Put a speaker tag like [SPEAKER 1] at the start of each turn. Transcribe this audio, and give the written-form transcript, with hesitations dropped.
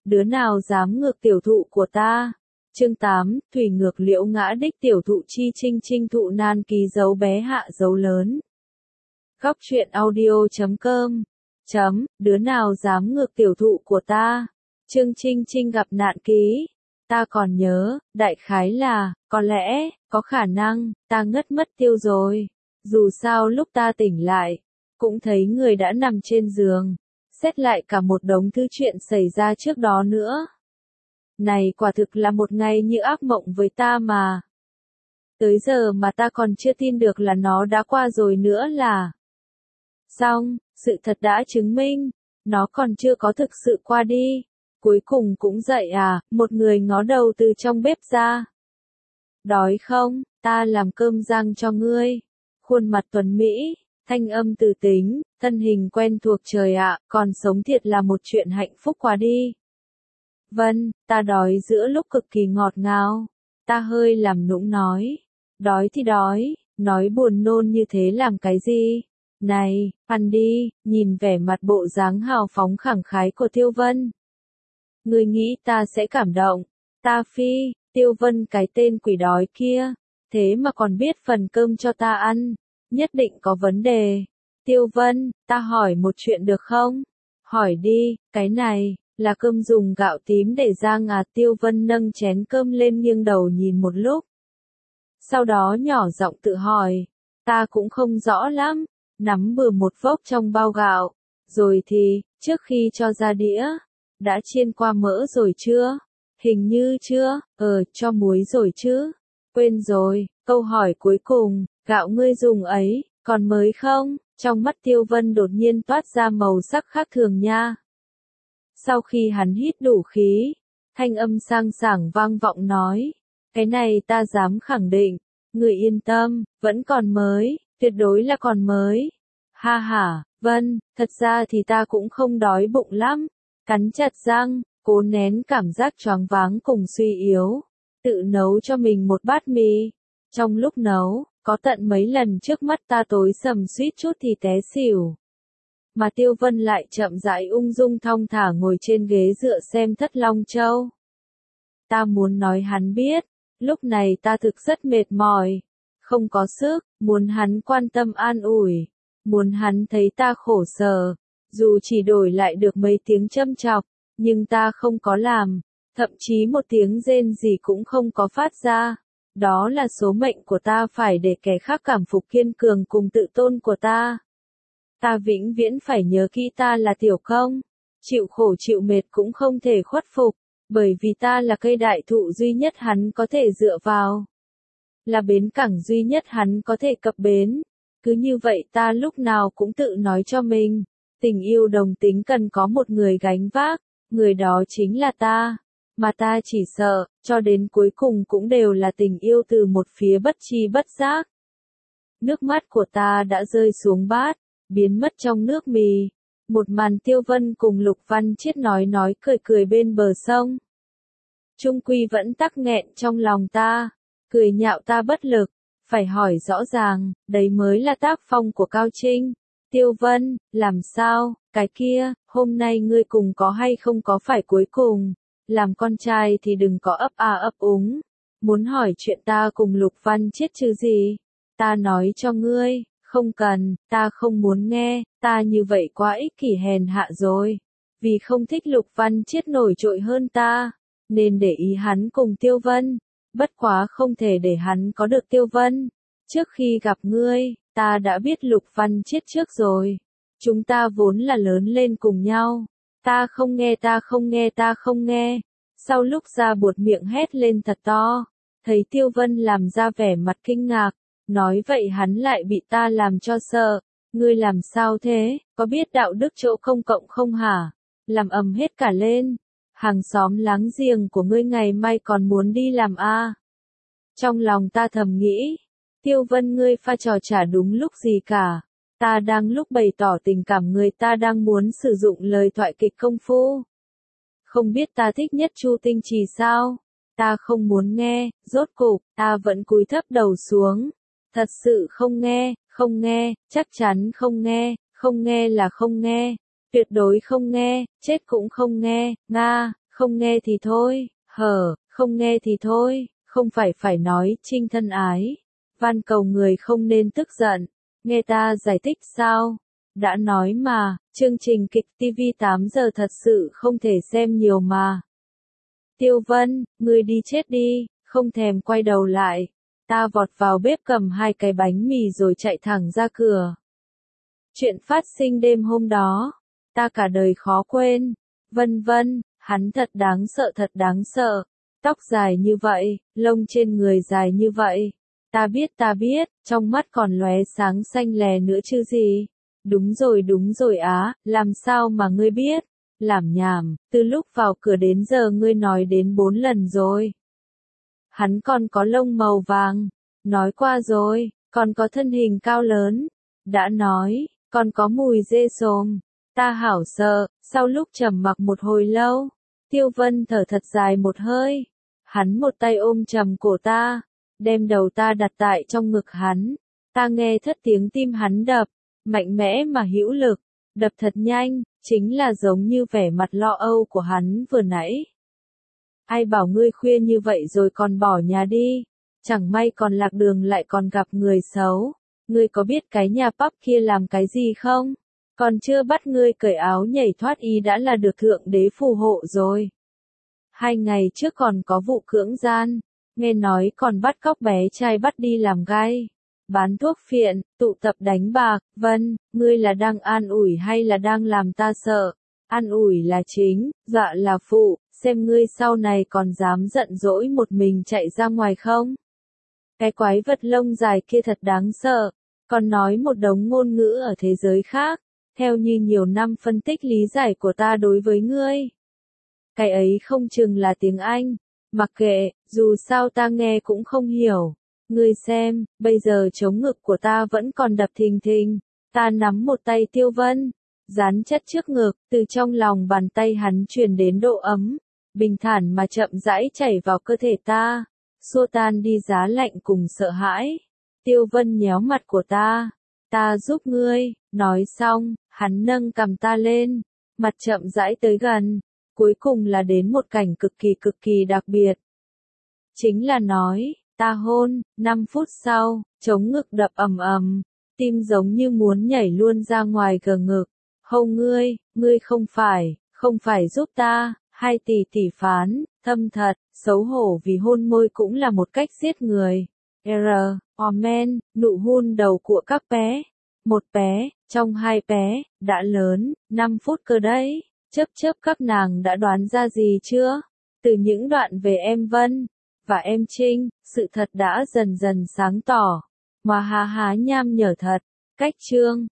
[SPEAKER 1] đứa nào dám ngược tiểu thụ của ta. Chương 8, thủy ngược liễu ngã đích tiểu thụ chi trinh trinh thụ nan ký dấu bé hạ dấu lớn. Góc truyện audio.com đứa nào dám ngược tiểu thụ của ta. Trương Trinh Trinh gặp nạn ký. Ta còn nhớ, đại khái là, có lẽ, có khả năng, ta ngất mất tiêu rồi. Dù sao lúc ta tỉnh lại, cũng thấy người đã nằm trên giường. Xét lại cả một đống thứ chuyện xảy ra trước đó nữa. Này quả thực là một ngày như ác mộng với ta mà. Tới giờ mà ta còn chưa tin được là nó đã qua rồi nữa là. Xong, sự thật đã chứng minh, nó còn chưa có thực sự qua đi. Cuối cùng cũng dậy à, một người ngó đầu từ trong bếp ra. Đói không, ta làm cơm rang cho ngươi. Khuôn mặt tuấn mỹ, thanh âm từ tính, thân hình quen thuộc trời ạ, còn sống thiệt là một chuyện hạnh phúc quá đi. Vâng, ta đói giữa lúc cực kỳ ngọt ngào. Ta hơi làm nũng nói. Đói thì đói, nói buồn nôn như thế làm cái gì? Này, ăn đi, nhìn vẻ mặt bộ dáng hào phóng khẳng khái của Tiêu Vân. Ngươi nghĩ ta sẽ cảm động? Ta phi, Tiêu Vân cái tên quỷ đói kia, thế mà còn biết phần cơm cho ta ăn, nhất định có vấn đề. Tiêu Vân, ta hỏi một chuyện được không? Hỏi đi, cái này, là cơm dùng gạo tím để rang à? Tiêu Vân nâng chén cơm lên nghiêng đầu nhìn một lúc. Sau đó nhỏ giọng tự hỏi, ta cũng không rõ lắm, nắm bừa một vốc trong bao gạo, rồi thì, trước khi cho ra đĩa, đã chiên qua mỡ rồi chưa? Hình như chưa, cho muối rồi chứ? Quên rồi, câu hỏi cuối cùng, gạo ngươi dùng ấy, còn mới không? Trong mắt Tiêu Vân đột nhiên toát ra màu sắc khác thường nha. Sau khi hắn hít đủ khí, thanh âm sang sảng vang vọng nói, cái này ta dám khẳng định, người yên tâm, vẫn còn mới, tuyệt đối là còn mới. Ha ha, Vân, thật ra thì ta cũng không đói bụng lắm, cắn chặt răng, cố nén cảm giác choáng váng cùng suy yếu, tự nấu cho mình một bát mì. Trong lúc nấu, có tận mấy lần trước mắt ta tối sầm suýt chút thì té xỉu. Mà Tiêu Vân lại chậm rãi ung dung thong thả ngồi trên ghế dựa xem Thất Long Châu. Ta muốn nói hắn biết, lúc này ta thực rất mệt mỏi, không có sức, muốn hắn quan tâm an ủi, muốn hắn thấy ta khổ sở, dù chỉ đổi lại được mấy tiếng châm chọc, nhưng ta không có làm, thậm chí một tiếng rên gì cũng không có phát ra. Đó là số mệnh của ta, phải để kẻ khác cảm phục kiên cường cùng tự tôn của ta. Ta vĩnh viễn phải nhớ kỹ ta là tiểu công, chịu khổ chịu mệt cũng không thể khuất phục, bởi vì ta là cây đại thụ duy nhất hắn có thể dựa vào. Là bến cảng duy nhất hắn có thể cập bến. Cứ như vậy ta lúc nào cũng tự nói cho mình, tình yêu đồng tính cần có một người gánh vác, người đó chính là ta. Mà ta chỉ sợ, cho đến cuối cùng cũng đều là tình yêu từ một phía bất tri bất giác. Nước mắt của ta đã rơi xuống bát, biến mất trong nước mì. Một màn Tiêu Vân cùng Lục Văn Chiết nói cười cười bên bờ sông. Trung quy vẫn tắc nghẹn trong lòng ta, cười nhạo ta bất lực, phải hỏi rõ ràng, đấy mới là tác phong của Cao Trinh. Tiêu Vân, làm sao, cái kia, hôm nay ngươi cùng có hay không có phải cuối cùng, làm con trai thì đừng có ấp a ấp úng, muốn hỏi chuyện ta cùng Lục Văn Chiết chứ gì, ta nói cho ngươi, không cần, ta không muốn nghe, ta như vậy quá ích kỷ hèn hạ rồi, vì không thích Lục Văn Chiết nổi trội hơn ta, nên để ý hắn cùng Tiêu Vân, bất quá không thể để hắn có được Tiêu Vân. Trước khi gặp ngươi, ta đã biết Lục Văn Chiết trước rồi. Chúng ta vốn là lớn lên cùng nhau. Ta không nghe, ta không nghe, ta không nghe. Sau lúc ra buột miệng hét lên thật to, thấy Tiêu Vân làm ra vẻ mặt kinh ngạc, nói vậy hắn lại bị ta làm cho sợ. Ngươi làm sao thế, có biết đạo đức chỗ công cộng không hả? Làm ầm hết cả lên. Hàng xóm láng giềng của ngươi ngày mai còn muốn đi làm a? Trong lòng ta thầm nghĩ, Tiêu Vân ngươi pha trò chả đúng lúc gì cả. Ta đang lúc bày tỏ tình cảm, người ta đang muốn sử dụng lời thoại kịch công phu. Không biết ta thích nhất Chu Tinh Trì sao? Ta không muốn nghe, rốt cục, ta vẫn cúi thấp đầu xuống. Thật sự không nghe, chắc chắn không nghe là không nghe, tuyệt đối không nghe, chết cũng không nghe, nga, Không nghe thì thôi, không nghe thì thôi, không phải nói Trinh thân ái. Van cầu người không nên tức giận, nghe ta giải thích sao? Đã nói mà, chương trình kịch TV 8 giờ thật sự không thể xem nhiều mà. Tiêu Vân, ngươi đi chết đi, không thèm quay đầu lại. Ta vọt vào bếp cầm 2 cái bánh mì rồi chạy thẳng ra cửa. Chuyện phát sinh đêm hôm đó, ta cả đời khó quên. Vân Vân, hắn thật đáng sợ. Tóc dài như vậy, lông trên người dài như vậy. Ta biết, trong mắt còn lóe sáng xanh lè nữa chứ gì. Đúng rồi á, làm sao mà ngươi biết? Làm nhảm, từ lúc vào cửa đến giờ ngươi nói đến 4 lần rồi. Hắn còn có lông màu vàng, nói qua rồi, còn có thân hình cao lớn, đã nói, còn có mùi dê xồm. Ta hảo sợ, sau lúc trầm mặc một hồi lâu, Tiêu Vân thở thật dài một hơi. Hắn một tay ôm chầm cổ ta, đem đầu ta đặt tại trong ngực hắn. Ta nghe thất tiếng tim hắn đập, mạnh mẽ mà hữu lực, đập thật nhanh, chính là giống như vẻ mặt lo âu của hắn vừa nãy. Ai bảo ngươi khuya như vậy rồi còn bỏ nhà đi, chẳng may còn lạc đường lại còn gặp người xấu. Ngươi có biết cái nhà pub kia làm cái gì không? Còn chưa bắt ngươi cởi áo nhảy thoát y đã là được thượng đế phù hộ rồi. 2 ngày trước còn có vụ cưỡng gian, nghe nói còn bắt cóc bé trai bắt đi làm gai, bán thuốc phiện, tụ tập đánh bạc. Vân, ngươi là đang an ủi hay là đang làm ta sợ? An ủi là chính, dọa là phụ, xem ngươi sau này còn dám giận dỗi một mình chạy ra ngoài không? Cái quái vật lông dài kia thật đáng sợ, còn nói một đống ngôn ngữ ở thế giới khác, theo như nhiều năm phân tích lý giải của ta đối với ngươi. Cái ấy không chừng là tiếng Anh, mặc kệ, dù sao ta nghe cũng không hiểu. Ngươi xem, bây giờ chống ngực của ta vẫn còn đập thình thình. Ta nắm một tay Tiêu Vân, dán chất trước ngực, từ trong lòng bàn tay hắn truyền đến độ ấm, bình thản mà chậm rãi chảy vào cơ thể ta, xua tan đi giá lạnh cùng sợ hãi. Tiêu Vân nhéo mặt của ta giúp ngươi, nói xong, hắn nâng cằm ta lên, mặt chậm rãi tới gần, cuối cùng là đến một cảnh cực kỳ đặc biệt. Chính là nói, ta hôn, 5 phút sau, chống ngực đập ầm ầm, tim giống như muốn nhảy luôn ra ngoài gờ ngực. Hâu ngươi không phải giúp ta, 2 tỷ phán, thâm thật, xấu hổ vì hôn môi cũng là một cách giết người. Omen, nụ hôn đầu của các bé. Một bé, trong 2 bé, đã lớn, 5 phút cơ đấy. Chớp các nàng đã đoán ra gì chưa? Từ những đoạn về em Vân và em Trinh, sự thật đã dần dần sáng tỏ. Mà há nham nhở thật. Cách chương